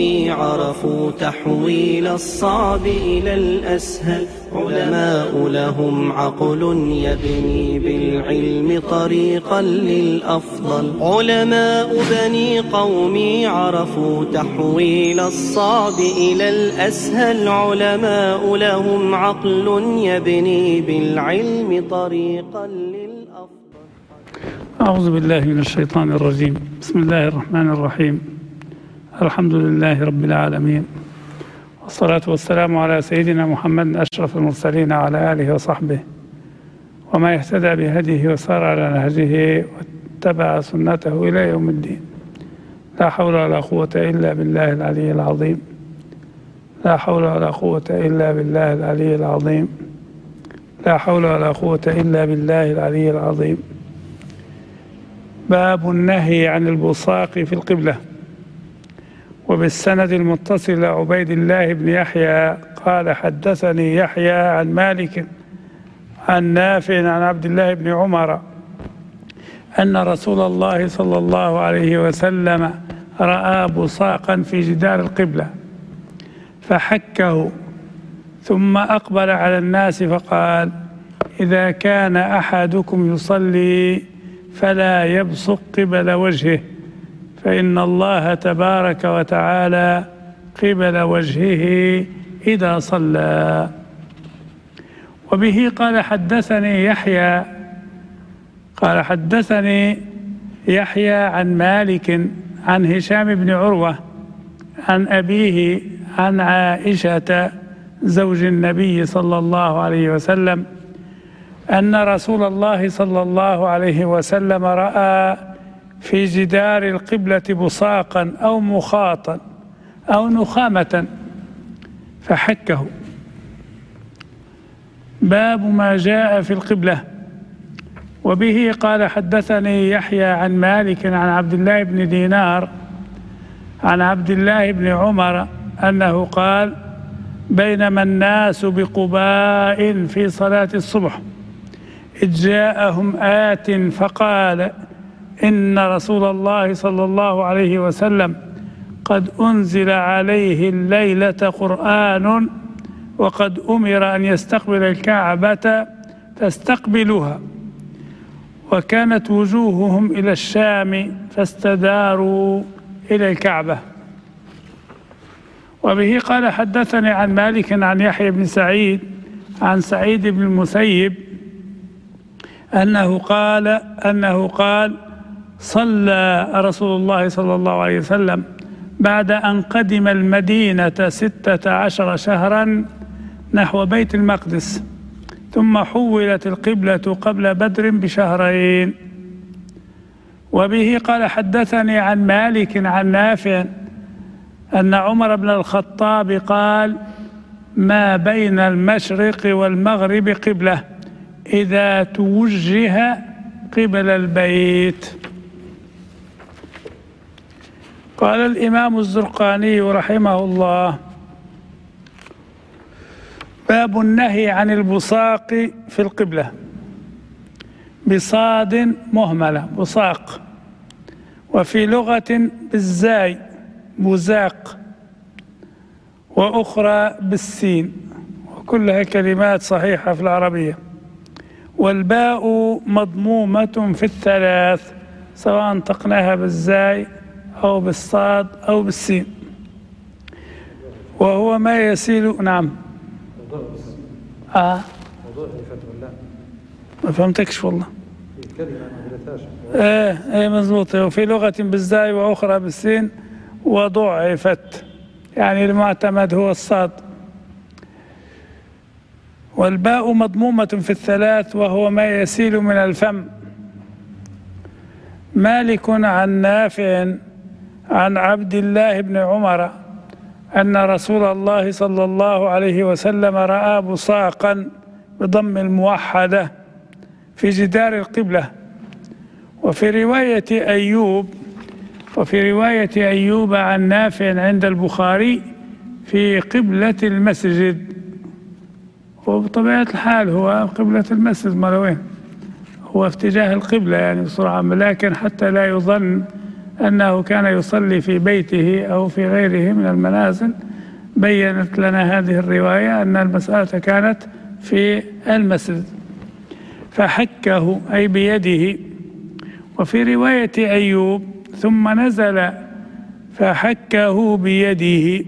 قومي عرفوا تحويل الصعب إلى الأسهل، علماء لهم عقل يبني بالعلم طريقا للأفضل. علماء بني قومي عرفوا تحويل الصعب إلى الأسهل، علماء لهم عقل يبني بالعلم طريقا للأفضل. أعوذ بالله من الشيطان الرجيم. بسم الله الرحمن الرحيم. الحمد لله رب العالمين، والصلاة والسلام على سيدنا محمد أشرف المرسلين وعلى آله وصحبه وما يهتدى بهديه وسار على نهجه واتبع سنته إلى يوم الدين. لا حول ولا قوة إلا بالله العلي العظيم. لا حول ولا قوة إلا بالله العلي العظيم. لا حول ولا قوة إلا بالله العلي العظيم. باب النهي عن البصاق في القبلة. وبالسند المتصل عبيد الله بن يحيى قال حدثني يحيى عن مالك عن نافع عن عبد الله بن عمر أن رسول الله صلى الله عليه وسلم رأى بصاقا في جدار القبلة فحكه، ثم أقبل على الناس فقال: إذا كان أحدكم يصلي فلا يبصق قبل وجهه، فإن الله تبارك وتعالى قبل وجهه إذا صلى. وبه قال حدثني يحيى عن مالك عن هشام بن عروة عن أبيه عن عائشة زوج النبي صلى الله عليه وسلم أن رسول الله صلى الله عليه وسلم رأى في جدار القبلة بصاقا أو مخاطا أو نخامة فحكه. باب ما جاء في القبلة. وبه قال حدثني يحيى عن مالك عن عبد الله بن دينار عن عبد الله بن عمر أنه قال: بينما الناس بقباء في صلاة الصبح إذ جاءهم آت فقال: إن رسول الله صلى الله عليه وسلم قد أنزل عليه الليلة قرآن وقد أمر أن يستقبل الكعبة فاستقبلوها، وكانت وجوههم إلى الشام فاستداروا إلى الكعبة. وبه قال حدثني عن مالك عن يحيى بن سعيد عن سعيد بن المسيب أنه قال: صلى رسول الله صلى الله عليه وسلم بعد أن قدم المدينة 16 شهرا نحو بيت المقدس، ثم حولت القبلة قبل بدر بشهرين. وبه قال حدثني عن مالك عن نافع أن عمر بن الخطاب قال: ما بين المشرق والمغرب قبلة إذا توجه قبل البيت. قال الإمام الزرقاني رحمه الله: باب النهي عن البصاق في القبلة بصاد مهملة بصاق، وفي لغة بالزاي بزاق، وأخرى بالسين، وكلها كلمات صحيحة في العربية. والباء مضمومة في الثلاث سواء انطقناها بالزاي أو بالصاد أو بالسين، وهو ما يسيل. نعم. موضوع ما فهمتكش والله. مظبوط. وفي لغة بالزاي وأخرى بالسين وضعفت، يعني المعتمد هو الصاد. والباء مضمومة في الثلاث وهو ما يسيل من الفم. مالك عن نافع عن عبد الله بن عمر أن رسول الله صلى الله عليه وسلم رأى بصاقا بضم الموحدة في جدار القبلة. وفي رواية أيوب عن نافع عند البخاري في قبلة المسجد. وبطبيعة الحال هو قبلة المسجد، ما وين هو في اتجاه القبلة يعني بصورة عامة، لكن حتى لا يظن أنه كان يصلي في بيته أو في غيره من المنازل، بيّنت لنا هذه الرواية أن المسألة كانت في المسجد. فحكه أي بيده. وفي رواية أيوب ثم نزل فحكه بيده.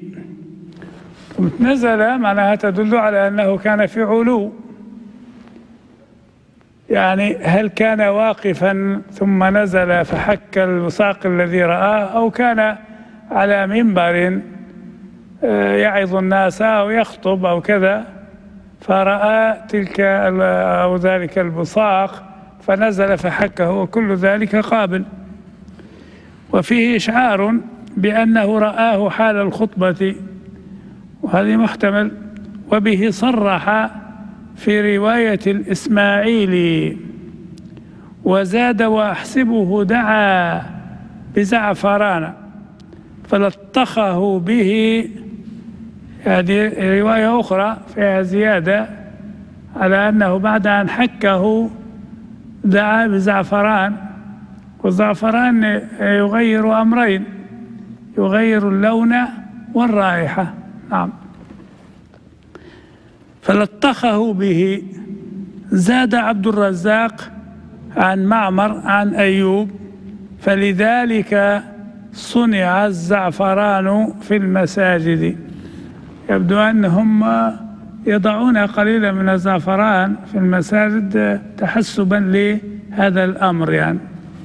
نزل معناها تدل على أنه كان في علو، يعني هل كان واقفا ثم نزل فحك الوثاق الذي رآه، أو كان على منبر يعظ الناس أو يخطب أو كذا فرأى تلك أو ذلك البصاق فنزل فحكه، وكل ذلك قابل. وفيه إشعار بأنه رآه حال الخطبة، وهذه محتمل. وبه صرح في رواية الإسماعيلي. وزاد وأحسبه دعا بزعفران فلطخه به. هذه رواية أخرى فيها زيادة على أنه بعد أن حكه دعا بزعفران. والزعفران يغير أمرين، يغير اللون والرائحة. نعم. فلطخه به. زاد عبد الرزاق عن معمر عن أيوب فلذلك صنع الزعفران في المساجد. يبدو أنهم يضعون قليلا من الزعفران في المساجد تحسبا لهذا الأمر يعني.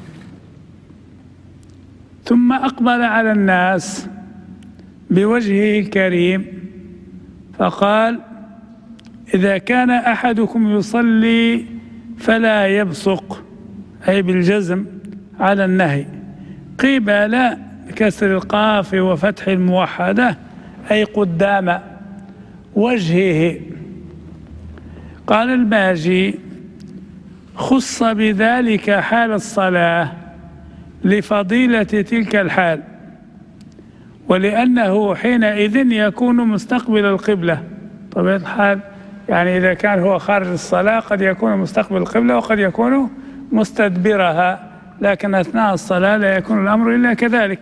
ثم أقبل على الناس بوجهه الكريم فقال: إذا كان أحدكم يصلي فلا يبصق، أي بالجزم على النهي، قبل بكسر القاف وفتح الموحدة أي قدام وجهه. قال الباجي: خص بذلك حال الصلاة لفضيلة تلك الحال، ولأنه حينئذ يكون مستقبل القبلة. طبيعة الحال يعني إذا كان هو خارج الصلاة قد يكون مستقبل القبلة وقد يكون مستدبرها، لكن أثناء الصلاة لا يكون الأمر إلا كذلك.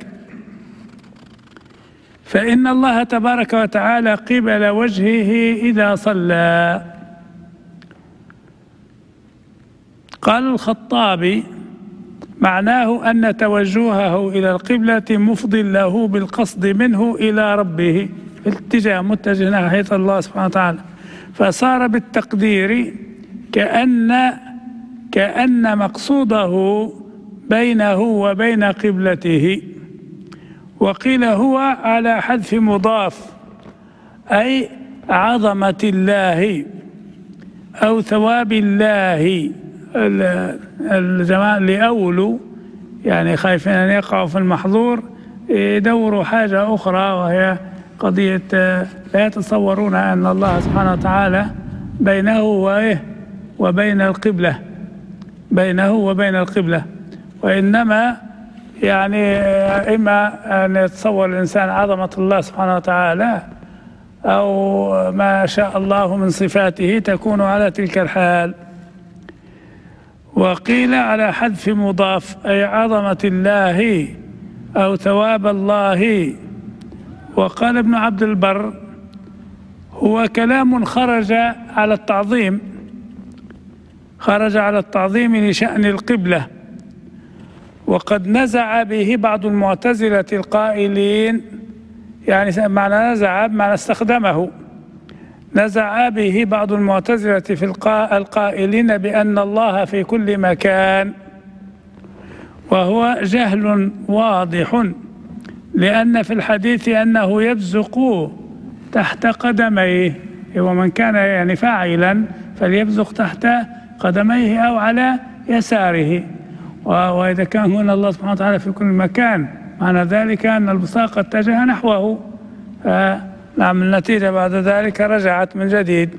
فإن الله تبارك وتعالى قبل وجهه إذا صلى. قال الخطابي: معناه أن توجهه إلى القبلة مفض له بالقصد منه إلى ربه، الاتجاه متجه ناحية الله سبحانه وتعالى، فصار بالتقدير كأن مقصوده بينه وبين قبلته. وقيل هو على حذف مضاف، أي عظمة الله أو ثواب الله. الجماعة اللي أولوا يعني خايفين أن يقعوا في المحظور يدوروا حاجة أخرى، وهي قضية لا يتصورون أن الله سبحانه وتعالى بينه وبين القبلة، بينه وبين القبلة، وإنما يعني إما أن يتصور الإنسان عظمة الله سبحانه وتعالى أو ما شاء الله من صفاته تكون على تلك الحال. وقيل على حذف مضاف، أي عظمة الله أو ثواب الله. وقال ابن عبد البر: هو كلام خرج على التعظيم، خرج على التعظيم لشأن القبلة. وقد نزع به بعض المعتزلة القائلين، يعني معنى نزع بمعنى استخدمه، نزع به بعض المعتزلة في القائلين بأن الله في كل مكان، وهو جهل واضح، لأن في الحديث أنه يبزق تحت قدميه، ومن كان يعني فاعلا فليبزق تحت قدميه أو على يساره. وإذا كان هنا الله سبحانه وتعالى في كل مكان معنى ذلك أن البصاق اتجه نحوه. نعم، النتيجة بعد ذلك رجعت من جديد.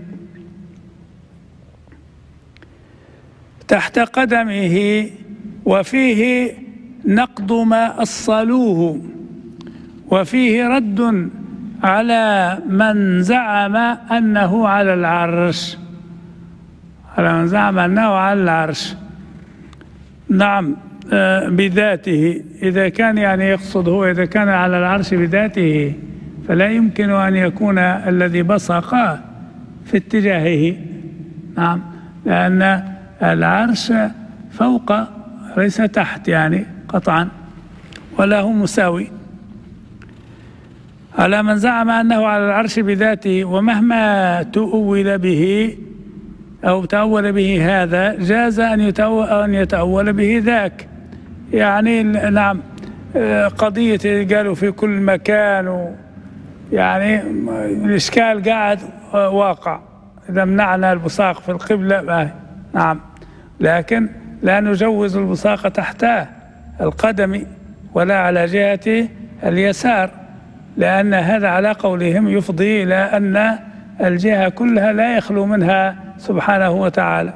تحت قدمه. وفيه نقض ما أصلوه، وفيه رد على من زعم أنه على العرش، على من زعم أنه على العرش. نعم. بذاته، إذا كان يعني يقصد هو إذا كان على العرش بذاته فلا يمكن أن يكون الذي بصق في اتجاهه. نعم، لأن العرش فوق ليس تحت يعني قطعا، ولا هو مساوي. على من زعم أنه على العرش بذاته، ومهما تؤول به أو تأول به هذا جاز أن يتأول به ذاك. يعني نعم، قضية قالوا في كل مكان، يعني الإشكال قاعد واقع. إذا منعنا البصاق في القبلة نعم، لكن لا نجوز البصاق تحت القدم ولا على جهة اليسار، لأن هذا على قولهم يفضي إلى أن الجهة كلها لا يخلو منها سبحانه وتعالى.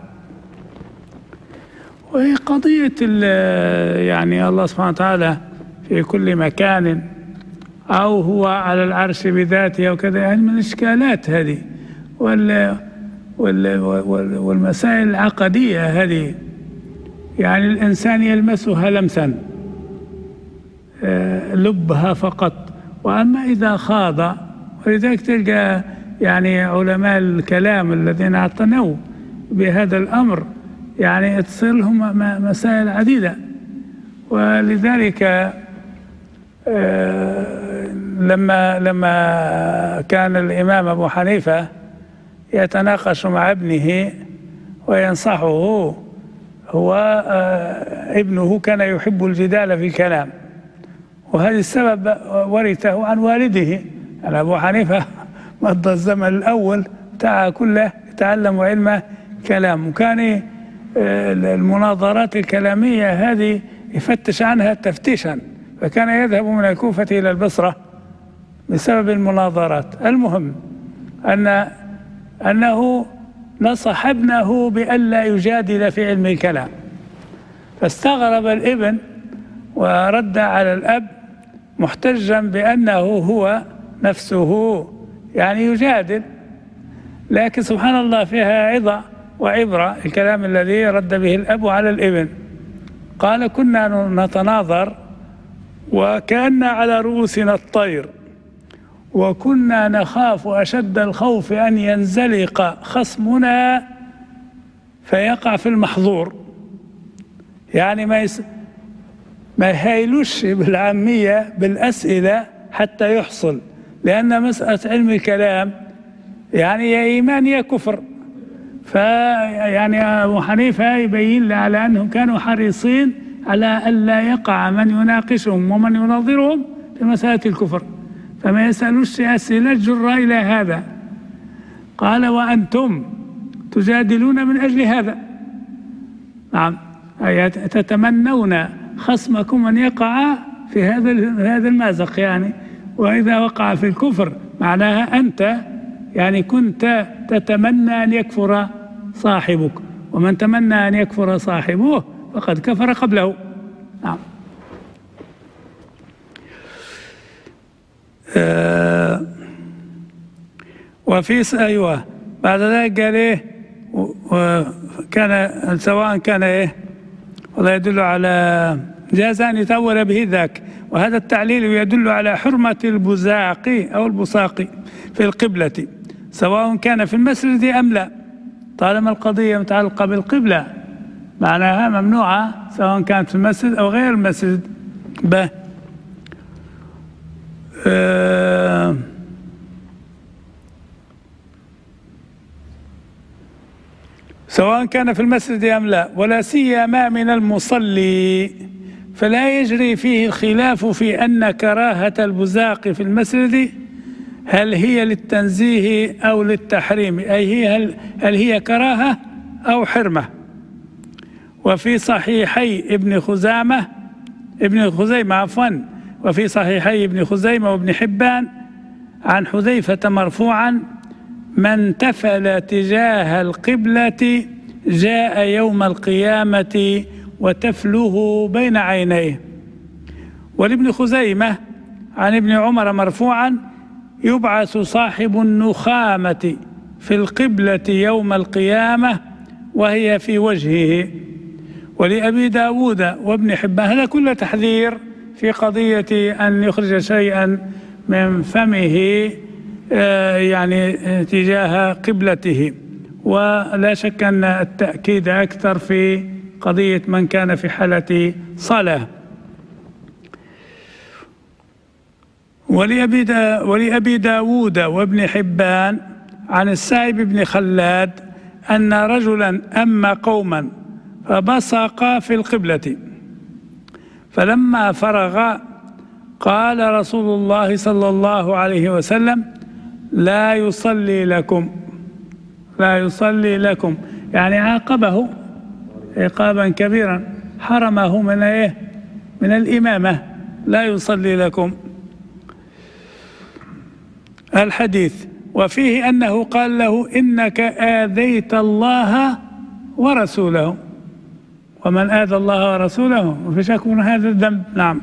وهي قضية يعني الله سبحانه وتعالى في كل مكان أو هو على العرش بذاته أو كذا، يعني من الإشكالات هذه والمسائل العقدية هذه، يعني الإنسان يلمسها لمسا لبها فقط. وأما إذا خاض، ولذلك تلقى يعني علماء الكلام الذين اعتنوا بهذا الأمر يعني تصير لهم مسائل عديدة. ولذلك لما كان الإمام أبو حنيفة يتناقش مع ابنه وينصحه، هو ابنه كان يحب الجدال في الكلام، وهذا السبب ورثه عن والده. يعني أبو حنيفة مضى الزمن الأول بتاعه كله يتعلم علم كلام، وكان المناظرات الكلامية هذه يفتش عنها تفتيشا، فكان يذهب من الكوفة إلى البصرة بسبب المناظرات. المهم أنه نصح ابنه بألا يجادل في علم الكلام، فاستغرب الابن ورد على الأب محتجا بأنه هو نفسه يعني يجادل. لكن سبحان الله فيها عظة وعبرة الكلام الذي رد به الأب على الابن. قال: كنا نتناظر وكأن على رؤوسنا الطير، وكنا نخاف أشد الخوف أن ينزلق خصمنا فيقع في المحظور. يعني ما يهيلوش بالعامية بالأسئلة حتى يحصل، لأن مسألة علم الكلام يعني يا إيمان يا كفر. فيعني أبو حنيفة يبين على أنهم كانوا حريصين على ألا يقع من يناقشهم ومن يناظرهم في مسألة الكفر، فما يسألوش أسئلة جرة إلى هذا. قال: وأنتم تجادلون من أجل هذا. نعم، تتمنون خصمكم أن يقع في هذا المازق، يعني وإذا وقع في الكفر معناها أنت يعني كنت تتمنى أن يكفر صاحبك، ومن تمنى أن يكفر صاحبه فقد كفر قبله. نعم. أيوة، بعد ذلك قال إيه؟ كان سواء كان إيه، والله يدل على جاز أن يتأول به ذاك. وهذا التعليل يدل على حرمة البزاق أو البصاق في القبلة سواء كان في المسجد أم لا، طالما القضية متعلقة بالقبلة معناها ممنوعة سواء كانت في المسجد أو غير المسجد. سواء كان في المسجد أم لا، ولا سيما من المصلي، فلا يجري فيه الخلاف في أن كراهة البزاق في المسجد هل هي للتنزيه أو للتحريم، أي هل هي كراهة أو حرمة. وفي صحيحي ابن خزيمة وفي صحيحي ابن خزيمة وابن حبان عن حذيفة مرفوعا: من تفل تجاه القبلة جاء يوم القيامة وتفله بين عينيه. ولابن خزيمة عن ابن عمر مرفوعا: يبعث صاحب النخامة في القبلة يوم القيامة وهي في وجهه. ولأبي داود وابن حبان. هذا كله تحذير في قضية أن يخرج شيئا من فمه يعني تجاه قبلته، ولا شك أن التأكيد أكثر في قضية من كان في حالة صلاة. ولأبي داود وابن حبان عن السائب بن خلاد أن رجلا أما قوما فبصق في القبلة، فلما فرغ قال رسول الله صلى الله عليه وسلم: لا يصلي لكم، لا يصلي لكم، يعني عاقبه عقابا كبيرا، حرمه من ايه؟ من الإمامة، لا يصلي لكم. الحديث وفيه أنه قال له: إنك آذيت الله ورسوله، ومن آذى الله ورسوله ففي شك من هذا الذنب. نعم.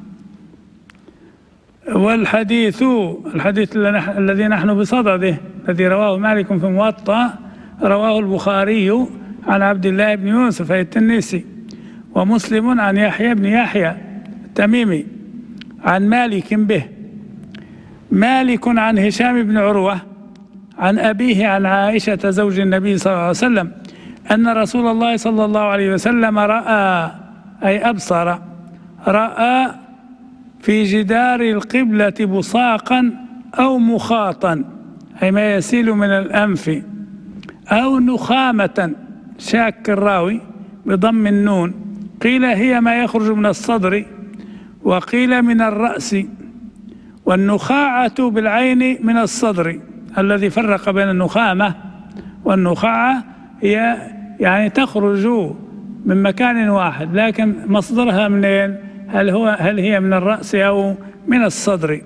والحديث الذي نحن بصدده، الذي رواه مالك في الموطأ، رواه البخاري عن عبد الله بن يوسف التنيسي، ومسلم عن يحيى بن يحيى التميمي عن مالك به. مالك عن هشام بن عروة عن أبيه عن عائشة زوج النبي صلى الله عليه وسلم أن رسول الله صلى الله عليه وسلم رأى، أي أبصر، رأى في جدار القبلة بصاقا أو مخاطا، أي ما يسيل من الأنف، أو نخامة، شاك الراوي بضم النون، قيل هي ما يخرج من الصدر، وقيل من الرأس، والنخاعة بالعين من الصدر، الذي فرق بين النخامة والنخاعة، هي يعني تخرج من مكان واحد، لكن مصدرها منين؟ هل هي من الرأس أو من الصدر؟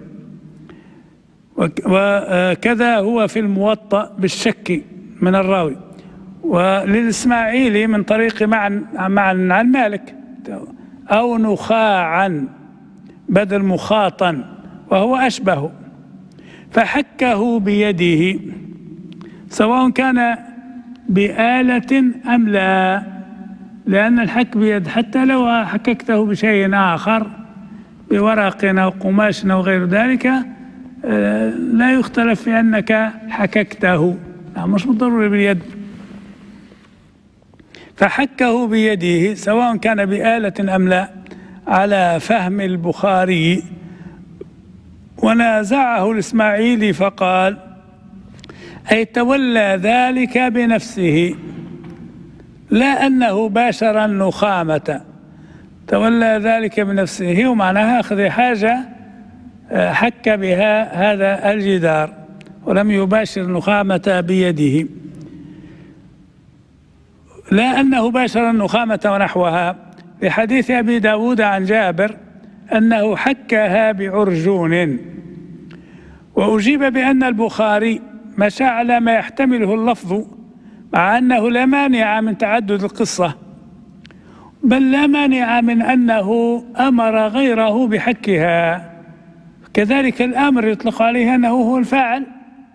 وكذا هو في الموطأ بالشك من الراوي. وللإسماعيلي من طريق معا عن مالك: أو نخاعا بدل مخاطا، وهو أشبه. فحكه بيده، سواء كان بآلة أم لا، لأن الحك بيد، حتى لو حككته بشيء آخر، بورق أو قماش أو غير ذلك، لا يختلف في أنك حككته، مش بالضرورة باليد. فحكه بيده سواء كان بآلة أم لا، على فهم البخاري. ونازعه الإسماعيلي فقال: أي تولى ذلك بنفسه، لا أنه باشر النخامة، تولى ذلك بنفسه، ومعناها أخذ حاجة حك بها هذا الجدار، ولم يباشر النخامة بيده. لا أنه باشر النخامة ونحوها، في حديث أبي داود عن جابر أنه حكها بعرجون. وأجيب بأن البخاري مشى على ما يحتمله اللفظ، مع أنه لا مانع من تعدد القصة، بل لا مانع من أنه أمر غيره بحكها. كذلك الأمر يطلق عليه أنه هو الفاعل،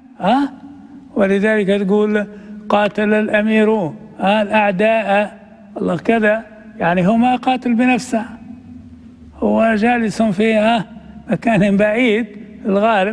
ولذلك تقول: قاتل الأمير الأعداء، الله كذا، يعني هو ما قاتل بنفسه، هو جالس في مكان بعيد الغالب،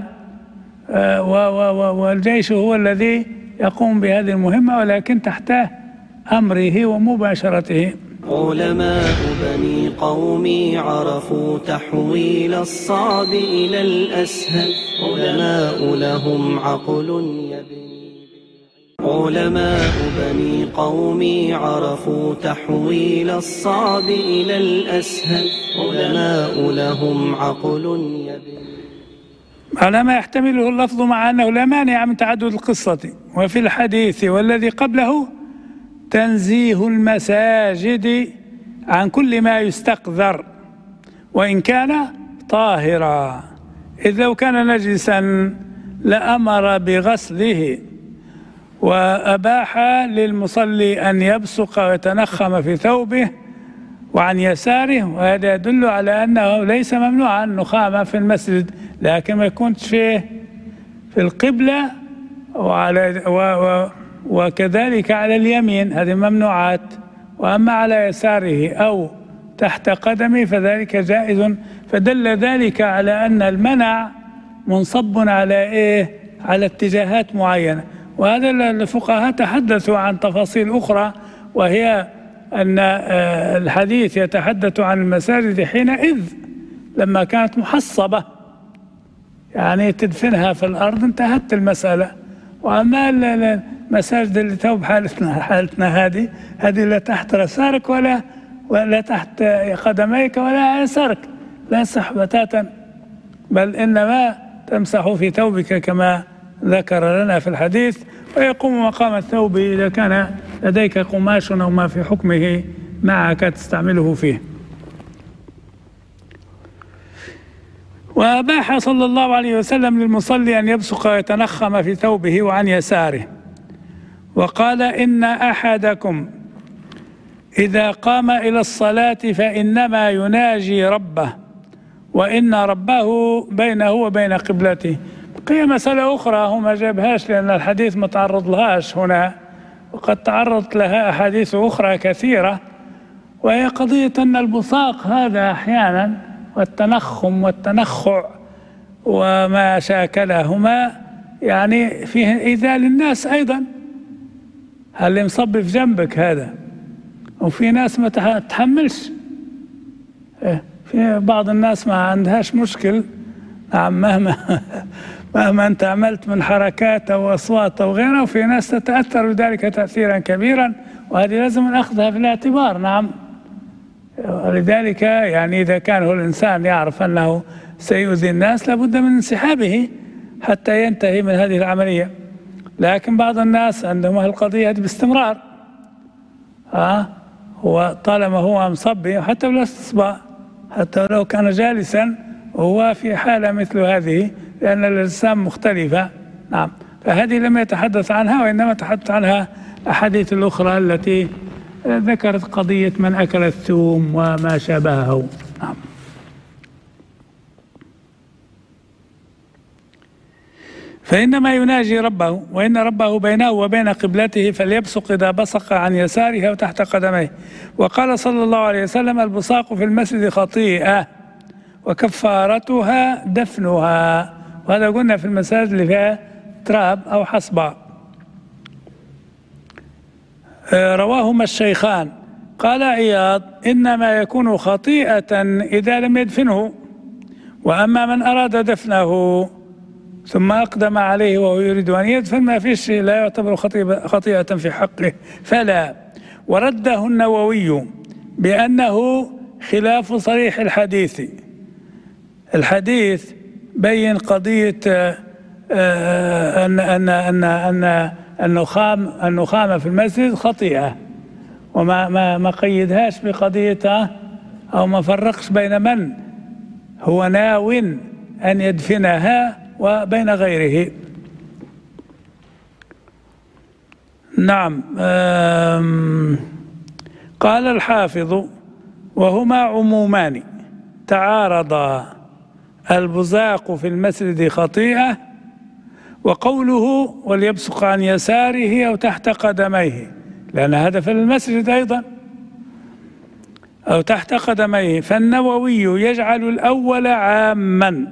والجيش هو الذي يقوم بهذه المهمة، ولكن تحت أمره ومباشرته. علماء بني قومي عرفوا تحويل الصعب إلى الأسهل، علماء لهم عقل يبني. علماء بني قومي عرفوا تحويل الصعب إلى الأسهل، علماء لهم عقل يبني. على ما يحتمله اللفظ، مع أنه لا مانع من تعدد القصة. وفي الحديث والذي قبله تنزيه المساجد عن كل ما يستقذر وإن كان طاهرا، إذ لو كان نجسا لأمر بغسله، وأباح للمصلي أن يبصق ويتنخم في ثوبه وعن يساره، وهذا يدل على أنه ليس ممنوعا النخامة في المسجد، لكن ما يكونش في القبلة وكذلك على اليمين، هذه ممنوعات. وأما على يساره أو تحت قدمه فذلك جائز. فدل ذلك على أن المنع منصب على إيه؟ على اتجاهات معينة. وهذا الفقهاء تحدثوا عن تفاصيل أخرى، وهي أن الحديث يتحدث عن المساجد حينئذ لما كانت محصبة، يعني تدفنها في الأرض انتهت المسألة. وأما المساجد اللي تو حالتنا هذه لا تحت يسارك ولا تحت قدميك ولا يسارك، لا يصح بتاتا، بل إنما تمسح في ثوبك كما ذكر لنا في الحديث، ويقوم مقام الثوب إذا كان لديك قماش أو ما في حكمه معك تستعمله فيه. وأباح صلى الله عليه وسلم للمصلي أن يبصق ويتنخم في ثوبه وعن يساره، وقال: إن أحدكم إذا قام إلى الصلاة فإنما يناجي ربه، وإن ربه بينه وبين قبلته. بقي مسألة أخرى هو ما جابهاش لأن الحديث ما تعرض لهاش هنا، وقد تعرضت لها أحاديث أخرى كثيرة، وهي قضية أن البصاق هذا أحيانا والتنخم والتنخع وما شاكلهما يعني فيه إيذاء للناس أيضا. اللي مصب في جنبك هذا، وفي ناس ما تحملش، في بعض الناس ما عندهاش مشكل، نعم، مهما أنت عملت من حركات أو أصوات أو غيرها، وفي ناس تتأثر بذلك تأثيرا كبيرا، وهذه لازم نأخذها في الاعتبار. نعم، ولذلك يعني إذا كان هو الإنسان يعرف أنه سيؤذي الناس لابد من انسحابه حتى ينتهي من هذه العملية. لكن بعض الناس عندهم القضية باستمرار، هو طالما هو مصبي حتى لو استصبع، حتى لو كان جالسا هو في حالة مثل هذه، لأن الأجسام مختلفة. نعم، فهذه لم يتحدث عنها، وإنما تحدث عنها أحاديث الأخرى التي ذكرت قضية من أكل الثوم وما شابهه. نعم. فإنما يناجي ربه، وإن ربه بينه وبين قبلته، فليبصق إذا بصق عن يساره أو تحت قدميه. وقال صلى الله عليه وسلم: البصاق في المسجد خطيئة وكفارتها دفنها. وهذا قلنا في المساجد اللي فيها تراب أو حصبة. رواهما الشيخان. قال عياض: إنما يكون خطيئة إذا لم يدفنه، وأما من أراد دفنه ثم أقدم عليه وهو يريد أن يدفن ما فيش، لا يعتبر خطيئة في حقه فلا. ورده النووي بأنه خلاف صريح الحديث. الحديث بين قضية أن النخامة في المسجد خطيئة، وما قيدهاش بقضية أو ما فرقش بين من هو ناو أن يدفنها وبين غيره. نعم. قال الحافظ: وهما عمومان تعارضا، البزاق في المسجد خطيئة، وقوله وليبصق عن يساره أو تحت قدميه، لأن هذا في المسجد أيضا، أو تحت قدميه. فالنووي يجعل الأول عاما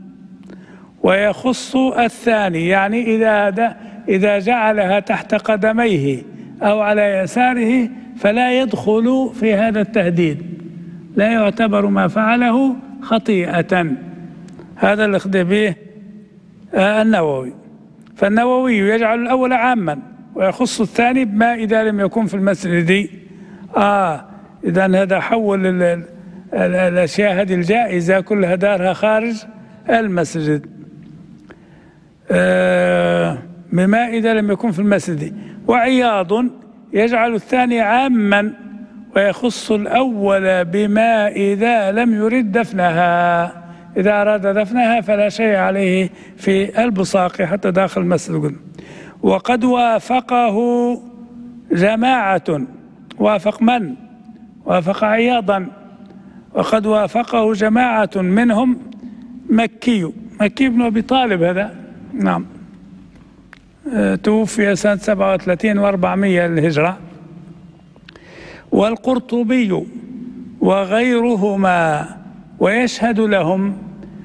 ويخص الثاني، يعني إذا جعلها تحت قدميه أو على يساره فلا يدخل في هذا التهديد، لا يعتبر ما فعله خطيئة. هذا اللي اخذ به النووي. فالنووي يجعل الأول عاما ويخص الثاني بما إذا لم يكن في المسجد. إذن هذا حول الأشياء هذه الجائزة كلها دارها خارج المسجد، بما إذا لم يكن في المسجد. وعياض يجعل الثاني عاما ويخص الأول بما إذا لم يرد دفنها، إذا أراد دفنها فلا شيء عليه في البصاق حتى داخل المسجد. وقد وافقه جماعة، وافق من؟ وافق عياضا. وقد وافقه جماعة منهم مكي بن أبي طالب هذا، نعم، توفي سنة 37 و400 للهجرة. والقرطبي وغيرهما ويشهد لهم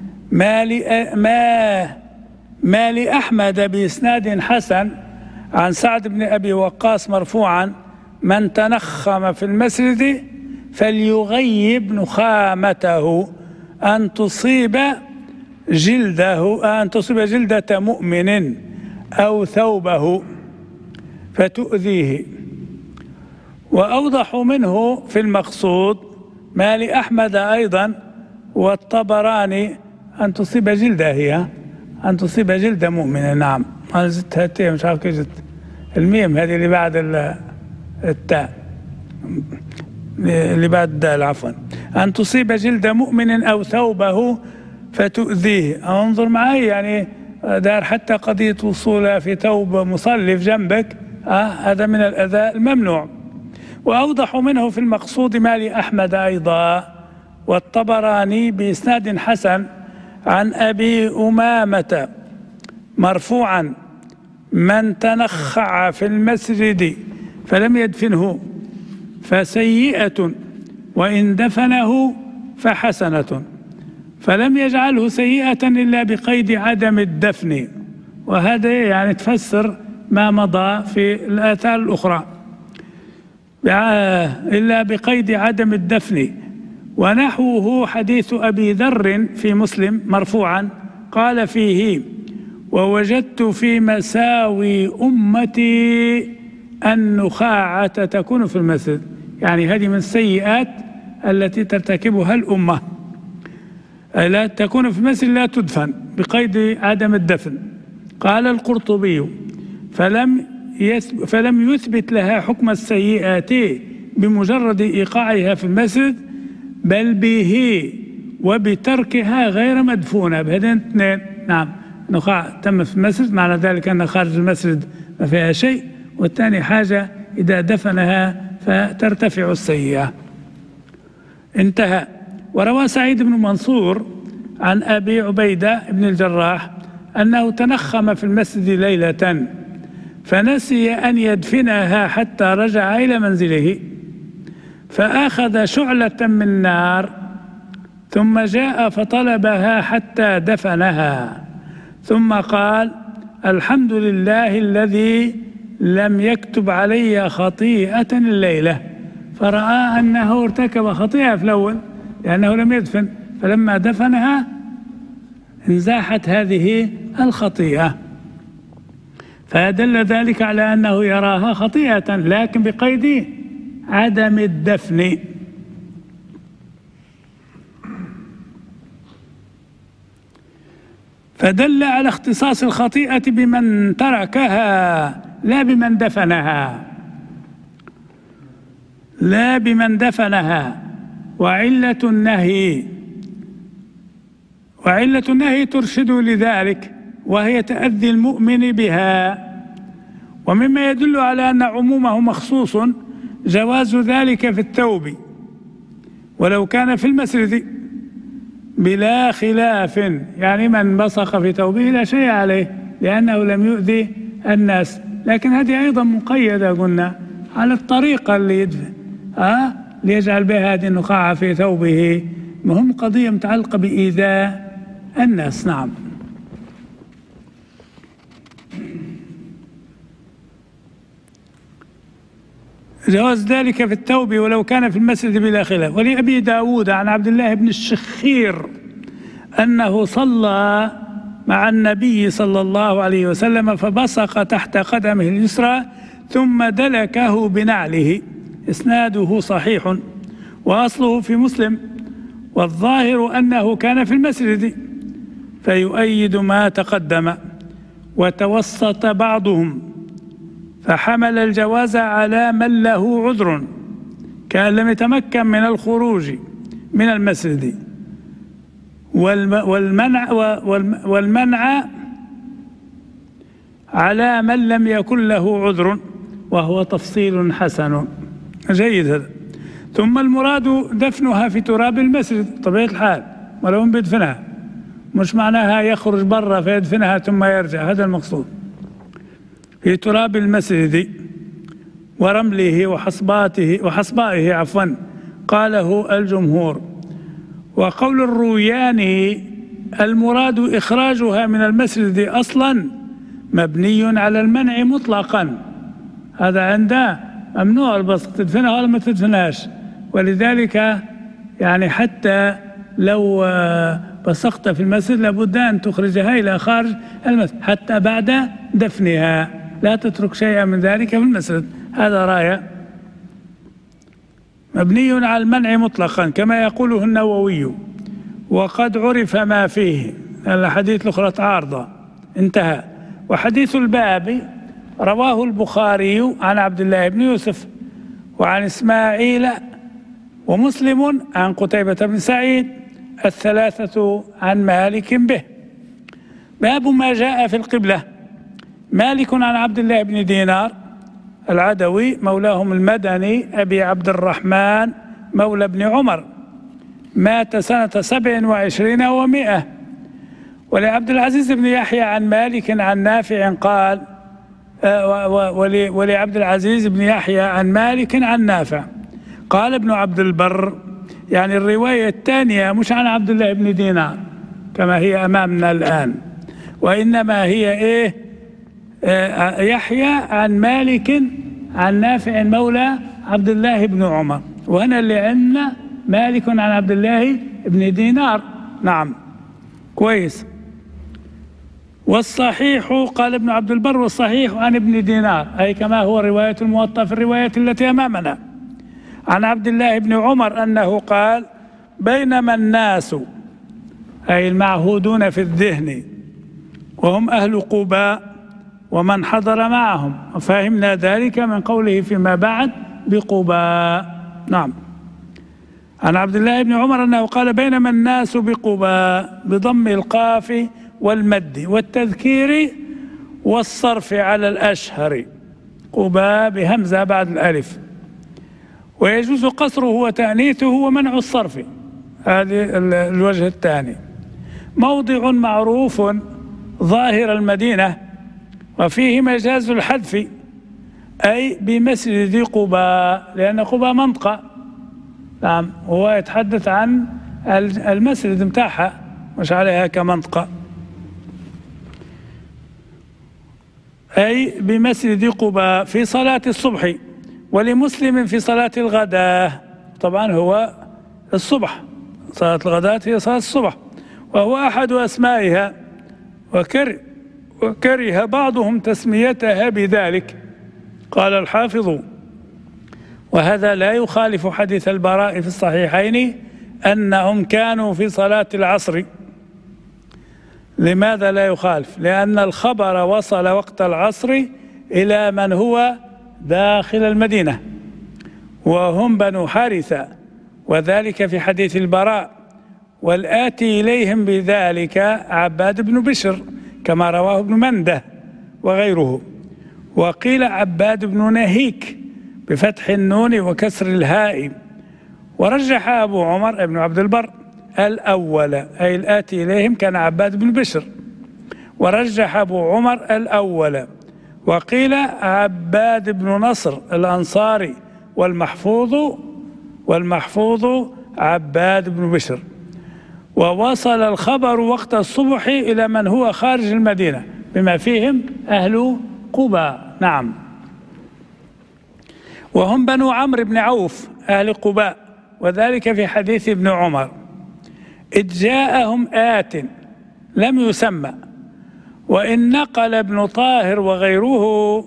ما لأحمد بإسناد حسن عن سعد بن أبي وقاص مرفوعا: من تنخم في المسجد فليغيب نخامته أن تصيب جلدة مؤمن أو ثوبه فتؤذيه. وأوضح منه في المقصود ما لأحمد أيضا والطبراني أن تصيب جلده، أن تصيب جلد مؤمن. نعم، أنا زدت هاتيه مش عارف كيف زدت الميم هذه اللي بعد التاء، اللي بعد الدال عفوا. أن تصيب جلد مؤمن أو ثوبه فتؤذيه. انظر معي، يعني دار حتى قضية وصولها في ثوب مصلي في جنبك، هذا من الأذى الممنوع. وأوضح منه في المقصود ما لأحمد أيضا والطبراني بإسناد حسن عن أبي أمامة مرفوعا: من تنخع في المسجد فلم يدفنه فسيئة، وإن دفنه فحسنة، فلم يجعله سيئة إلا بقيد عدم الدفن. وهذا يعني تفسر ما مضى في الآثار الأخرى، إلا بقيد عدم الدفن. ونحوه حديث أبي ذر في مسلم مرفوعا قال فيه: ووجدت في مساوي أمتي النخاعة تكون في المسجد. يعني هذه من السيئات التي ترتكبها الأمة، لا تكون في المسجد، لا تدفن بقيد عدم الدفن. قال القرطبي: فلم يثبت لها حكم السيئات بمجرد إيقاعها في المسجد، بل به وبتركها غير مدفونة. بهذين اثنين. نعم، نخاع تم في المسجد معنى ذلك أن خارج المسجد ما فيها شيء، والثاني حاجة إذا دفنها فترتفع السيئة. انتهى. وروى سعيد بن منصور عن أبي عبيدة بن الجراح أنه تنخم في المسجد ليلة فنسي أن يدفنها حتى رجع إلى منزله، فأخذ شعلة من نار ثم جاء فطلبها حتى دفنها، ثم قال: الحمد لله الذي لم يكتب علي خطيئة الليلة. فرأى أنه ارتكب خطيئة في الأول لأنه لم يدفن، فلما دفنها انزاحت هذه الخطيئة، فدل ذلك على أنه يراها خطيئة لكن بقيد عدم الدفن. فدل على اختصاص الخطيئة بمن تركها لا بمن دفنها، لا بمن دفنها. وعلة النهي ترشد لذلك، وهي تأذي المؤمن بها. ومما يدل على أن عمومه مخصوص جواز ذلك في الثوب ولو كان في المسجد بلا خلاف، يعني من بصق في ثوبه لا شيء عليه لأنه لم يؤذي الناس. لكن هذه أيضا مقيدة قلنا على الطريقة اللي يدفن ليجعل بها هذه النخاعة في ثوبه، مهم قضية متعلقة بإيذاء الناس. نعم. جواز ذلك في الثوب ولو كان في المسجد بلا خلاف. ولأبي داود عن عبد الله بن الشخير أنه صلى مع النبي صلى الله عليه وسلم فبصق تحت قدمه اليسرى ثم دلكه بنعله. إسناده صحيح وأصله في مسلم، والظاهر أنه كان في المسجد فيؤيد ما تقدم. وتوسط بعضهم فحمل الجواز على من له عذر كان لم يتمكن من الخروج من المسجد، والمنع على من لم يكن له عذر، وهو تفصيل حسن جيد هذا. ثم المراد دفنها في تراب المسجد طبيعة الحال، ولو بيدفنها، مش معناها يخرج برا فيدفنها ثم يرجع، هذا المقصود، في تراب المسجد. ورمله وحصبائه عفوا، قاله الجمهور. وقول الروياني المراد إخراجها من المسجد أصلا مبني على المنع مطلقا، هذا عنده ممنوع البصق، تدفنها ولا ما تدفنهاش. ولذلك يعني حتى لو بصقت في المسجد لابد أن تخرجها إلى خارج المسجد حتى بعد دفنها، لا تترك شيئا من ذلك في المسجد. هذا رأي مبني على المنع مطلقا كما يقوله النووي، وقد عرف ما فيه، الحديث الأخرى عارضة، انتهى. وحديث الباب رواه البخاري عن عبد الله بن يوسف وعن إسماعيل ومسلم عن قتيبة بن سعيد، الثلاثة عن مالك به. باب ما جاء في القبلة. مالك عن عبد الله بن دينار العدوي مولاهم المدني أبي عبد الرحمن مولى بن عمر، مات سنة 27 و100. ولعبد العزيز بن يحيى عن مالك عن نافع قال ولعبد العزيز بن يحيى عن مالك عن نافع قال ابن عبد البر، يعني الرواية الثانية مش عن عبد الله بن دينار كما هي أمامنا الآن، وإنما هي يحيى عن مالك عن نافع مولى عبد الله بن عمر، وهنا اللي عندنا مالك عن عبد الله بن دينار. نعم كويس. والصحيح قال ابن عبد البر والصحيح عن ابن دينار، أي كما هو رواية الموطأ في الرواية التي أمامنا، عن عبد الله بن عمر أنه قال بينما الناس أي المعهودون في الذهن وهم أهل قباء ومن حضر معهم، فهمنا ذلك من قوله فيما بعد بقباء. نعم. عن عبد الله بن عمر أنه قال بينما الناس بقباء بضم القاف والمد والتذكير والصرف على الأشهر، قباء بهمزة بعد الألف، ويجوز قصره وتأنيثه ومنع الصرف، هذه الوجه الثاني. موضع معروف ظاهر المدينة وفيه مجاز الحذف، أي بمسجد قباء، لأن قباء منطقة. نعم، هو يتحدث عن المسجد متاعها مش عليها كمنطقة، أي بمسجد قباء في صلاة الصبح، ولمسلم في صلاة الغداء، طبعا هو الصبح، صلاة الغداء هي صلاة الصبح، وهو أحد أسمائها، وكره بعضهم تسميتها بذلك. قال الحافظ وهذا لا يخالف حديث البراء في الصحيحين أنهم كانوا في صلاة العصر. لماذا لا يخالف؟ لأن الخبر وصل وقت العصر إلى من هو داخل المدينة وهم بنو حارثة، وذلك في حديث البراء، والآتي إليهم بذلك عباد بن بشر كما رواه ابن منده وغيره، وقيل عباد بن نهيك بفتح النون وكسر الهاء. ورجح أبو عمر ابن عبد البر الأول، أي الآتي إليهم كان عباد بن بشر، ورجح أبو عمر الأول، وقيل عباد بن نصر الأنصاري، والمحفوظ عباد بن بشر. ووصل الخبر وقت الصبح إلى من هو خارج المدينة بما فيهم أهل قباء. نعم. وهم بنو عمرو بن عوف أهل قباء، وذلك في حديث ابن عمر إذ جاءهم آت لم يسمى. وإن نقل ابن طاهر وغيره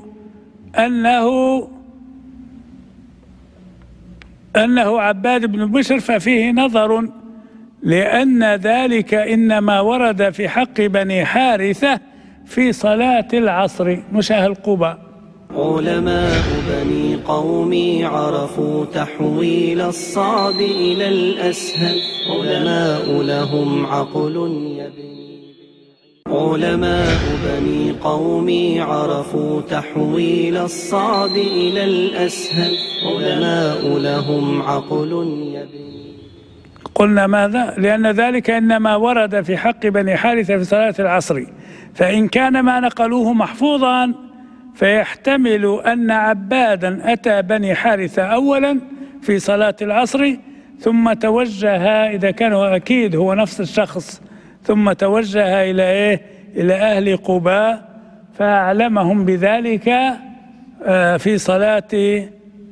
أنه عباد بن بشر ففيه نظر، لأن ذلك إنما ورد في حق بني حارثة في صلاة العصر مش أهل قباء. علماء بني قومي عرفوا تحويل الصعب إلى الأسهل، علماء لهم عقل يبني. علماء بني قومي عرفوا تحويل الصعب إلى الأسهل، علماء لهم عقل يبني. قلنا ماذا؟ لأن ذلك إنما ورد في حق بني حارثة في صلاة العصر، فإن كان ما نقلوه محفوظا فيحتمل أن عبادا أتى بني حارثة أولا في صلاة العصر، ثم توجه، إذا كان أكيد هو نفس الشخص، ثم توجه إلى إيه؟ إلى أهل قباء فأعلمهم بذلك في صلاة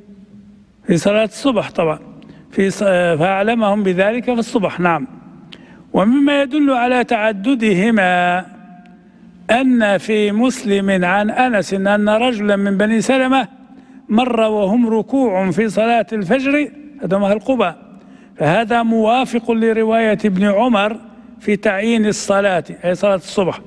الصبح طبعا، فأعلمهم بذلك في الصبح. نعم. ومما يدل على تعددهما أن في مسلم عن أنس أن رجلا من بني سلمة مر وهم ركوع في صلاة الفجر، هذا أهل قباء، فهذا موافق لرواية ابن عمر في تعيين الصلاة أي صلاة الصبح.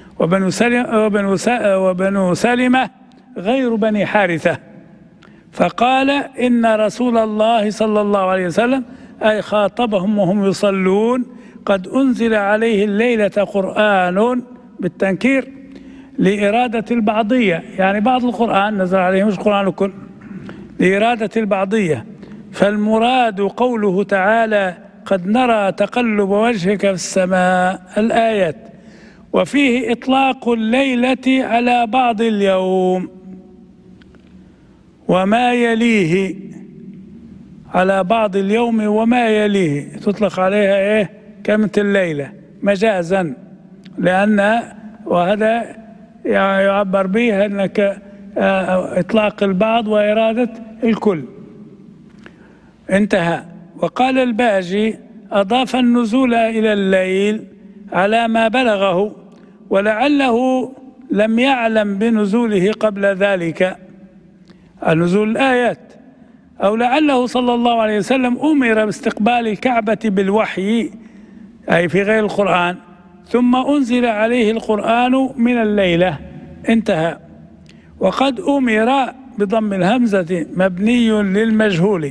وبنو سلمة غير بني حارثة، فقال إن رسول الله صلى الله عليه وسلم أي خاطبهم وهم يصلون قد أنزل عليه الليلة قرآن بالتنكير لإرادة البعضية، يعني بعض القرآن نزل عليه مش القرآن الكل، لإرادة البعضية. فالمراد قوله تعالى قد نرى تقلب وجهك في السماء الآيات، وفيه إطلاق الليلة على بعض اليوم وما يليه، على بعض اليوم وما يليه تطلق عليها إيه؟ كلمة الليلة مجازا، لأن وهذا يعبر به أنك إطلاق البعض وإرادة الكل. انتهى. وقال الباجي أضاف النزول إلى الليل على ما بلغه، ولعله لم يعلم بنزوله قبل ذلك، نزول الآيات، أو لعله صلى الله عليه وسلم أمر باستقبال الكعبة بالوحي أي في غير القرآن، ثم أنزل عليه القرآن من الليلة. انتهى. وقد أمر بضم الهمزة مبني للمجهول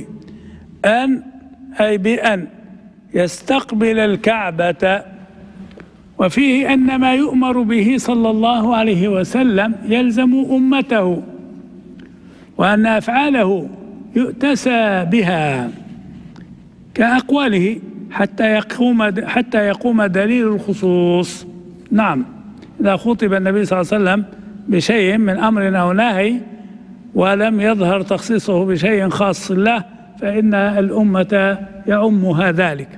أي بأن يستقبل الكعبة، وفيه أن ما يؤمر به صلى الله عليه وسلم يلزم أمته، وأن أفعاله يؤتسى بها كأقواله حتى يقوم دليل الخصوص. نعم. إذا خطب النبي صلى الله عليه وسلم بشيء من أمر أو نهي ولم يظهر تخصيصه بشيء خاص له فإن الأمة يعمها ذلك.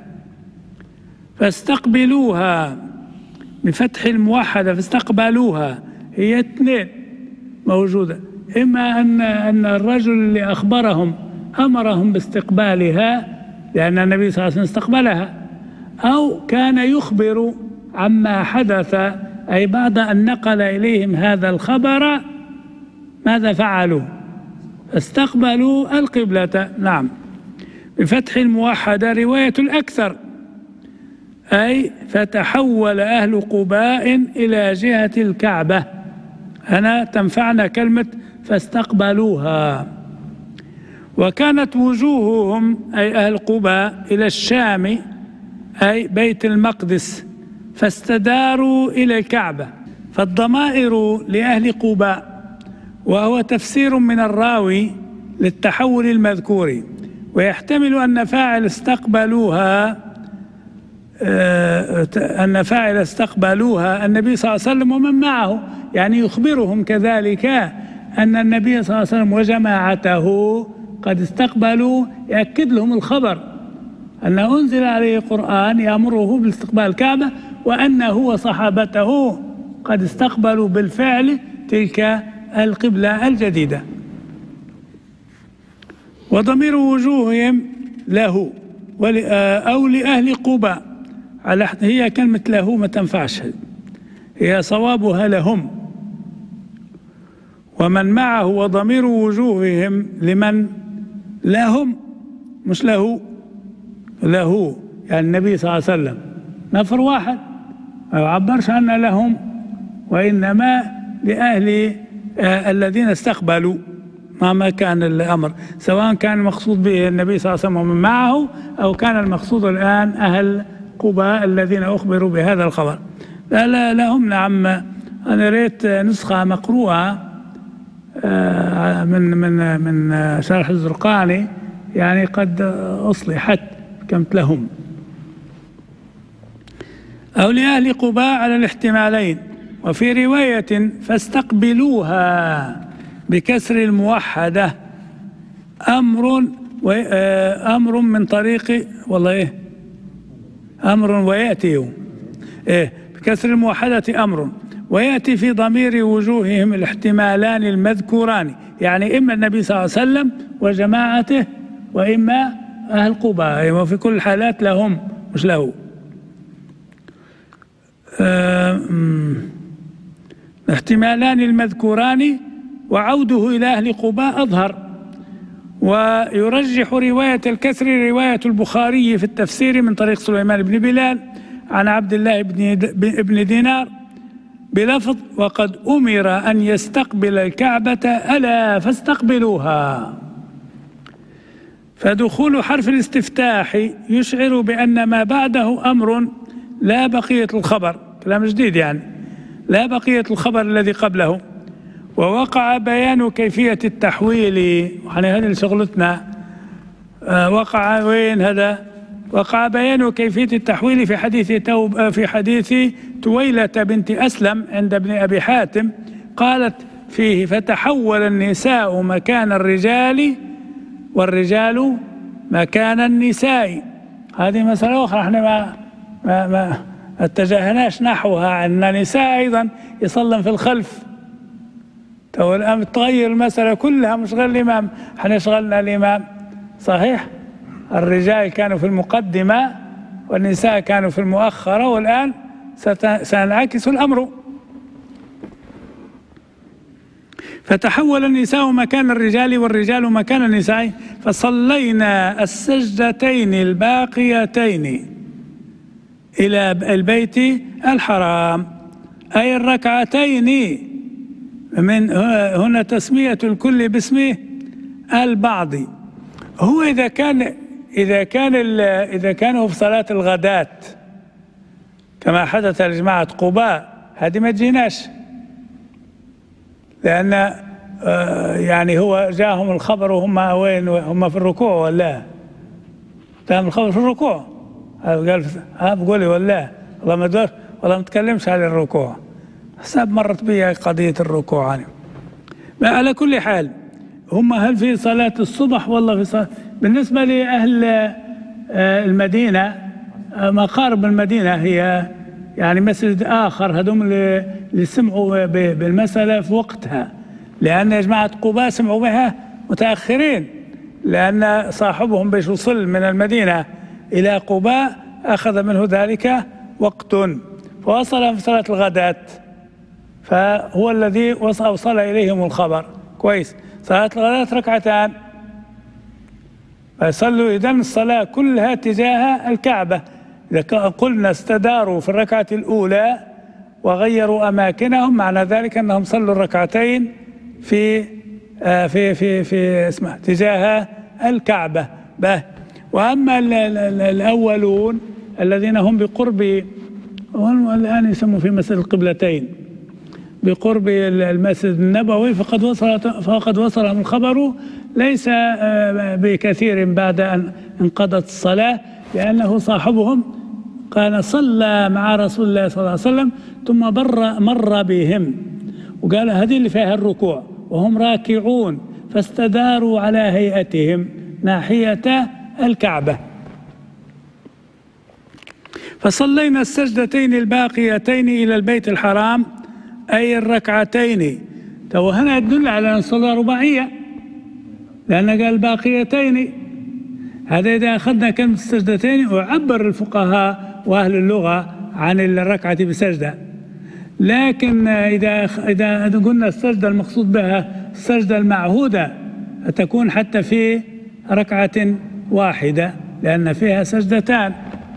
فاستقبلوها بفتح الموحدة، فاستقبلوها هي اثنين موجودة، إما أن الرجل اللي أخبرهم أمرهم باستقبالها لأن النبي صلى الله عليه وسلم استقبلها، أو كان يخبر عما حدث، أي بعد أن نقل إليهم هذا الخبر ماذا فعلوا؟ استقبلوا القبلة. نعم. بفتح الموحدة رواية الأكثر، أي فتحول أهل قباء إلى جهة الكعبة، هنا تنفعنا كلمة فاستقبلوها. وكانت وجوههم أي أهل قباء إلى الشام أي بيت المقدس، فاستداروا إلى الكعبة. فالضمائر لأهل قباء، وهو تفسير من الراوي للتحول المذكور، ويحتمل أن فاعل استقبلوها النبي صلى الله عليه وسلم ومن معه، يعني يخبرهم كذلك أن النبي صلى الله عليه وسلم وجماعته قد استقبلوا، يأكد لهم الخبر أن أنزل عليه قرآن يأمره باستقبال الكعبة، وأنه وصحابته قد استقبلوا بالفعل تلك القبلة الجديدة. وضمير وجوههم له أو لأهل قباء، هي كلمة له ما تنفعش، هي صوابها لهم. ومن معه، وضمير وجوههم لمن؟ لهم مش له، يعني النبي صلى الله عليه وسلم نفر واحد ما يعبرش عنه لهم، وإنما لأهل الذين استقبلوا ما كان الأمر، سواء كان المقصود به النبي صلى الله عليه وسلم ومن معه، أو كان المقصود الآن أهل قباء الذين أخبروا بهذا الخبر. لا لهم. نعم. أنا ريت نسخة مقروءة من شرح الزرقاني، يعني قد أصلحت كمت لهم. أو لأهل قباء على الاحتمالين، وفي رواية فاستقبلوها بكسر الموحدة أمر من طريق والله أمر ويأتي بكسر الموحدة أمر ويأتي في ضمير وجوههم الاحتمالان المذكوران، يعني إما النبي صلى الله عليه وسلم وجماعته وإما أهل قباء، وفي كل الحالات لهم مش له. احتمالان المذكوران وعوده إلى أهل قباء أظهر. ويرجح رواية الكسر رواية البخاري في التفسير من طريق سليمان بن بلال عن عبد الله بن دينار بلفظ وقد أمر أن يستقبل الكعبة ألا فاستقبلوها. فدخول حرف الاستفتاح يشعر بأن ما بعده أمر لا بقية الخبر، كلام جديد يعني، لا بقية الخبر الذي قبله. ووقع بيان كيفية التحويل، يعني هذه شغلتنا. وقع وين هذا؟ وقع بيان كيفية التحويل في حديث تويلة بنت أسلم عند ابن أبي حاتم، قالت فيه فتحول النساء مكان الرجال والرجال مكان النساء. هذه مسألة أخرى احنا ما اتجهناش نحوها، أن النساء أيضا يصلن في الخلف. تو الآن تغير المسألة كلها، مش غير الإمام، احنا شغلنا الإمام صحيح، الرجال كانوا في المقدمة والنساء كانوا في المؤخرة، والآن سينعكس الأمر. فتحول النساء مكان الرجال والرجال مكان النساء فصلينا السجدتين الباقيتين إلى البيت الحرام، أي الركعتين. من هنا تسمية الكل باسمه البعض. هو إذا كانوا في صلاة الغداة كما حدث لجماعة قباء، هذه ما تجيناش، لأن يعني هو جاءهم الخبر وهم وين؟ هم في الركوع ولا؟ جاءهم الخبر في الركوع، قال بقولي ولا والله ما دور والله ما تكلمش على الركوع، حسب مرت بي قضية الركوع يعني. على كل حال هم هل في صلاة الصبح والله في صلاة. بالنسبة لأهل المدينة مقارب المدينة هي يعني مسجد آخر، هذوم اللي سمعوا بالمسألة في وقتها، لأن يا جماعة قباء سمعوا بها متأخرين، لأن صاحبهم باش وصل من المدينة إلى قباء أخذ منه ذلك وقت، فوصل في صلاة الغداة، فهو الذي وصل إليهم الخبر. كويس، صلاة الغداة ركعتان، فيصلوا إذن الصلاة كلها تجاه الكعبة. إذا قلنا استداروا في الركعة الأولى وغيروا أماكنهم، معنى ذلك أنهم صلوا الركعتين في اسمه تجاه الكعبة. وأما الأولون الذين هم بقرب، الآن يسموا في مسجد القبلتين، بقرب المسجد النبوي، فقد وصلهم الخبر ليس بكثير بعد أن انقضت الصلاة، لأنه صاحبهم كان صلى مع رسول الله صلى الله عليه وسلم ثم مر بهم وقال هذه اللي فيها الركوع وهم راكعون، فاستداروا على هيئتهم ناحية الكعبة. فصلينا السجدتين الباقيتين إلى البيت الحرام، أي الركعتين. تو هنا يدل على أن الصلاة رباعية، لأن قال باقيتين. هذا إذا أخذنا كلمة السجدتين، وعبر الفقهاء وأهل اللغة عن الركعة بسجدة. لكن إذا قلنا السجدة المقصود بها السجدة المعهودة، تكون حتى في ركعة واحدة لأن فيها سجدتان.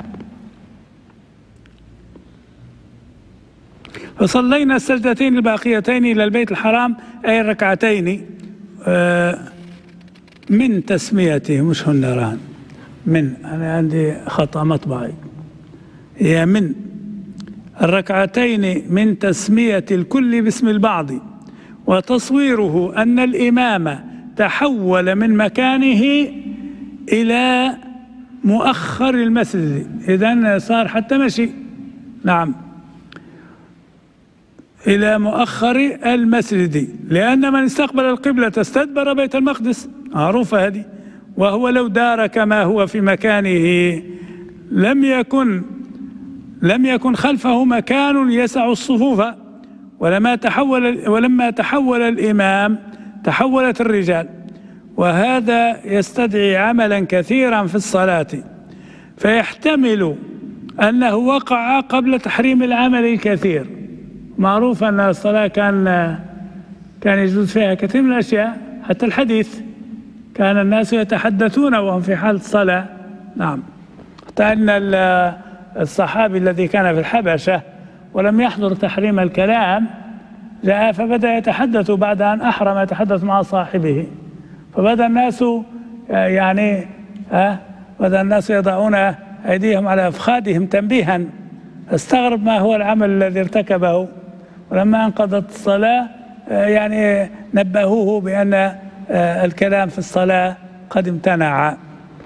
فصلينا السجدتين الباقيتين إلى البيت الحرام، أي الركعتين من تسميته، مش هنران من، أنا عندي خطأ مطبعي، هي من الركعتين من تسمية الكل باسم البعض، وتصويره أن الإمام تحول من مكانه إلى مؤخر المسجد، إذن صار حتى مشي. نعم، إلى مؤخر المسجد، لأن من استقبل القبلة استدبر بيت المقدس، معروفة هذه. وهو لو دار كما هو في مكانه لم يكن خلفه مكان يسع الصفوف، ولما تحول الإمام تحولت الرجال، وهذا يستدعي عملا كثيرا في الصلاة، فيحتمل أنه وقع قبل تحريم العمل الكثير. معروف أن الصلاة كان يجوز فيها كثير من الأشياء، حتى الحديث كان الناس يتحدثون وهم في حال الصلاة. نعم، حتى أن الصحابي الذي كان في الحبشة ولم يحضر تحريم الكلام جاء فبدأ يتحدث بعد أن أحرم، يتحدث مع صاحبه، فبدأ الناس بدأ الناس يضعون أيديهم على أفخاذهم تنبيها، استغرب ما هو العمل الذي ارتكبه. ولما انقضت الصلاة نبهوه بأن الكلام في الصلاة قد امتنع.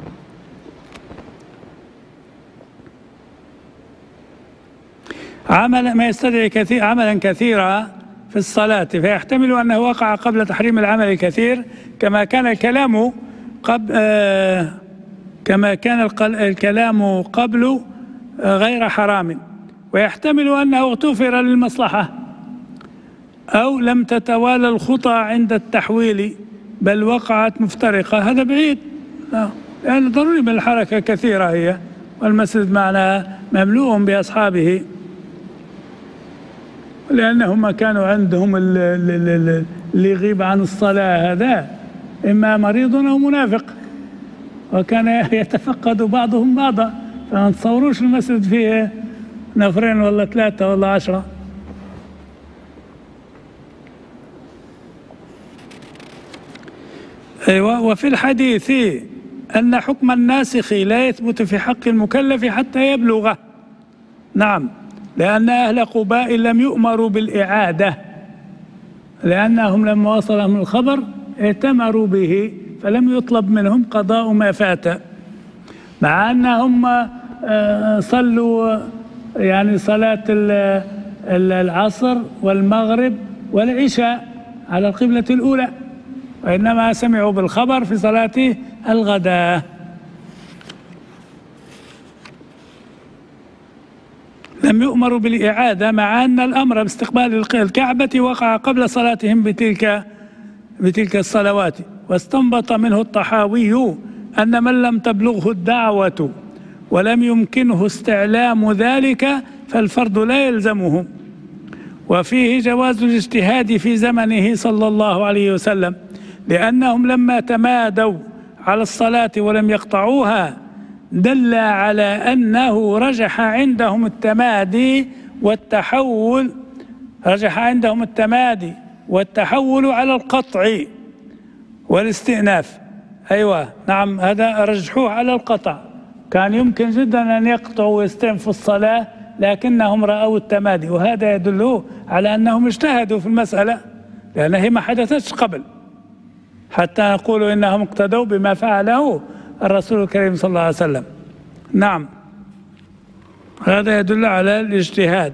ما يستدعي عملا كثيرا في الصلاة، فيحتمل أنه وقع قبل تحريم العمل الكثير، كما كان الكلام قبل غير حرام. ويحتمل أنه اغتفر للمصلحة، أو لم تتوالى الخطى عند التحويل بل وقعت مفترقة. هذا بعيد، لأن ضروري من الحركة كثيرة هي، والمسجد معنا مملوء بأصحابه، لأنهم كانوا عندهم اللي يغيب عن الصلاة هذا إما مريض أو منافق، وكان يتفقد بعضهم بعضا، فما تصوروش المسجد فيه نفرين ولا 3 ولا 10. أيوة. وفي الحديث أن حكم الناسخ لا يثبت في حق المكلف حتى يبلغه. نعم، لأن أهل قباء لم يؤمروا بالإعادة، لأنهم لما وصلهم الخبر ائتمروا به، فلم يطلب منهم قضاء ما فات، مع أنهم صلوا صلاة العصر والمغرب والعشاء على القبلة الأولى، وإنما سمعوا بالخبر في صلاة الغداء. لم يؤمروا بالإعادة، مع أن الأمر باستقبال الكعبة وقع قبل صلاتهم بتلك الصلوات. واستنبط منه الطحاوي أن من لم تبلغه الدعوة ولم يمكنه استعلام ذلك فالفرض لا يلزمه. وفيه جواز الاجتهاد في زمنه صلى الله عليه وسلم، لأنهم لما تمادوا على الصلاة ولم يقطعوها دل على أنه رجح عندهم التمادي والتحول على القطع والاستئناف. أيوة، نعم، هذا رجحوه على القطع. كان يمكن جدا أن يقطعوا ويستئنفوا الصلاة، لكنهم رأوا التمادي، وهذا يدل على أنهم اجتهدوا في المسألة، لأنها ما حدثتش قبل حتى نقول إنهم اقتدوا بما فعله الرسول الكريم صلى الله عليه وسلم. نعم، هذا يدل على الاجتهاد.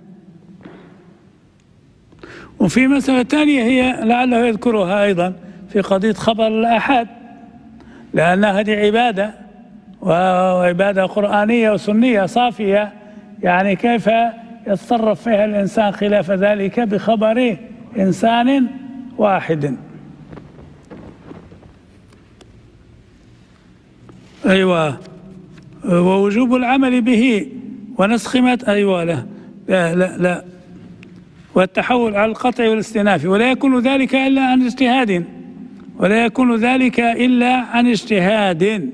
وفي مسألة ثانية هي لعله يذكرها أيضا في قضية خبر الآحاد، لأن هذه عبادة، وعبادة قرآنية وسنية صافية، كيف يتصرف فيها الإنسان خلاف ذلك بخبر إنسان واحد. أيوة. ووجوب العمل به ونسخ أيوة. لا والتحول على القطع والاستئناف، ولا يكون ذلك إلا عن اجتهاد.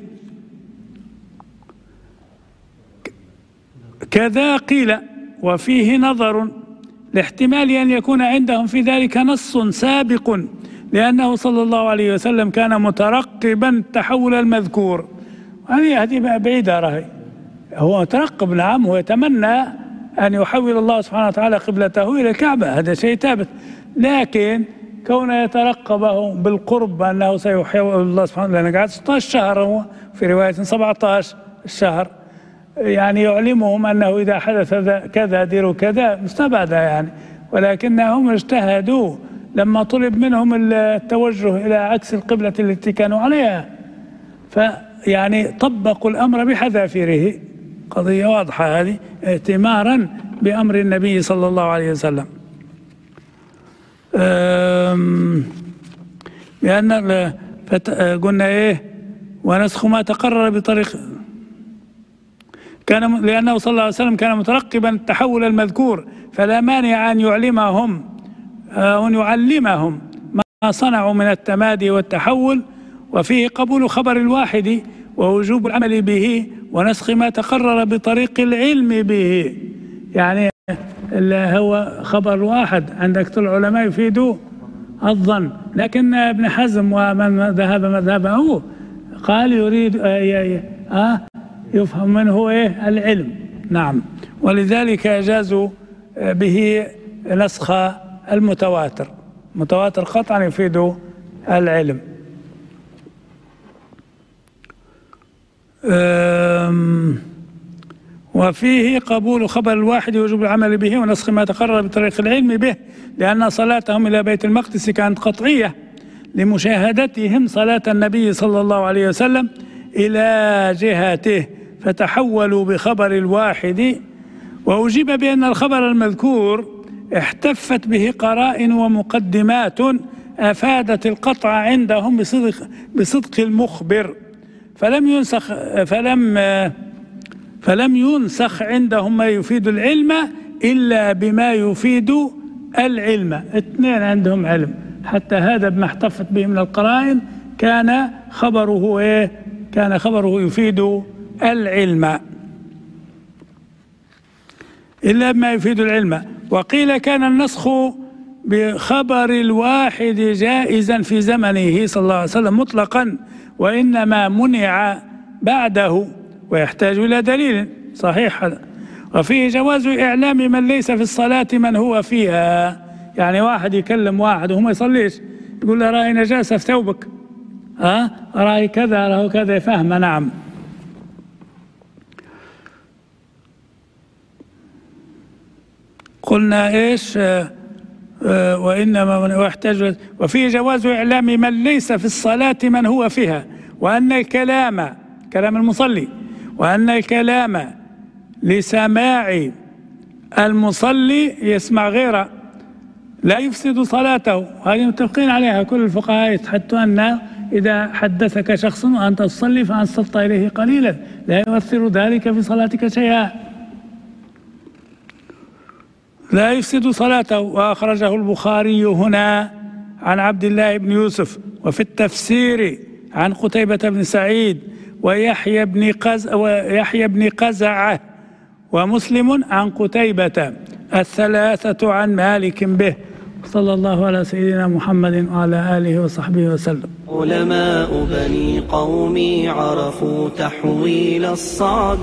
كذا قيل وفيه نظر لاحتمال أن يكون عندهم في ذلك نص سابق، لأنه صلى الله عليه وسلم كان مترقبا التحول المذكور. هذه بعيدة، رهي هو مترقب، نعم، هو يتمنى أن يحول الله سبحانه وتعالى قبلته إلى الكعبة، هذا شيء ثابت، لكن كونه يترقبه بالقرب أنه سيحول الله سبحانه وتعالى، لأنه قعد 16 شهر، هو في رواية 17 شهر، يعلمهم أنه إذا حدث كذا ديروا كذا، مستبعدة ولكنهم اجتهدوا لما طلب منهم التوجه إلى عكس القبلة التي كانوا عليها، فيعني طبقوا الأمر بحذافيره. قضية واضحة هذه، ائتمارا بأمر النبي صلى الله عليه وسلم. لأن قلنا إيه؟ ونسخ ما تقرر بطريق لأنه صلى الله عليه وسلم كان مترقبا التحول المذكور، فلا مانع أن يعلمهم ما صنعوا من التمادي والتحول، وفيه قبول خبر الواحد ووجوب العمل به، ونسخ ما تقرر بطريق العلم به. يعني اللي هو خبر واحد عندك طول العلماء يفيدوا الظن، لكن ابن حزم ومن ذهب مذهبه قال يريد يفهم منه ايه؟ العلم. نعم، ولذلك اجازوا به نسخ المتواتر. متواتر قطعا يفيد العلم. وفيه قبول خبر الواحد ووجوب العمل به، ونسخ ما تقرر بطريق العلم به، لأن صلاتهم إلى بيت المقدس كانت قطعية لمشاهدتهم صلاة النبي صلى الله عليه وسلم إلى جهته، فتحولوا بخبر الواحد. وأجيب بأن الخبر المذكور احتفت به قرائن ومقدمات أفادت القطع عندهم بصدق المخبر، فلم ينسخ عندهم ما يفيد العلم إلا بما يفيد العلم. اثنين عندهم علم، حتى هذا بما احتفت به من القرائن كان خبره ايه؟ كان خبره يفيد العلم، إلا بما يفيد العلم. وقيل كان النسخ بخبر الواحد جائزا في زمنه صلى الله عليه وسلم مطلقا، وإنما منع بعده ويحتاج إلى دليل صحيح هذا. وفيه جواز إعلام من ليس في الصلاة من هو فيها، يعني واحد يكلم واحد وهو ما يصليش يقول له رأي نجاسة في ثوبك، رأي كذا له كذا، فهم. نعم. قلنا ايش؟ وإنما ويحتاج. وفيه جواز إعلام من ليس في الصلاة من هو فيها، وأن الكلام كلام المصلي، وأن الكلام لسماع المصلي يسمع غيره لا يفسد صلاته. هذه متفقين عليها كل الفقهاء، حتى أن إذا حدثك شخص وأنت تصلي فأنصت إليه قليلا لا يؤثر ذلك في صلاتك شيئا، لا يفسد صلاته. وأخرجه البخاري هنا عن عبد الله بن يوسف، وفي التفسير عن قتيبة بن سعيد ويحيى بن قزعة، ومسلم عن قتيبة، الثلاثة عن مالك به. صلى الله على سيدنا محمد وعلى آله وصحبه وسلم. علماء بني قومي عرفوا تحويل الصعب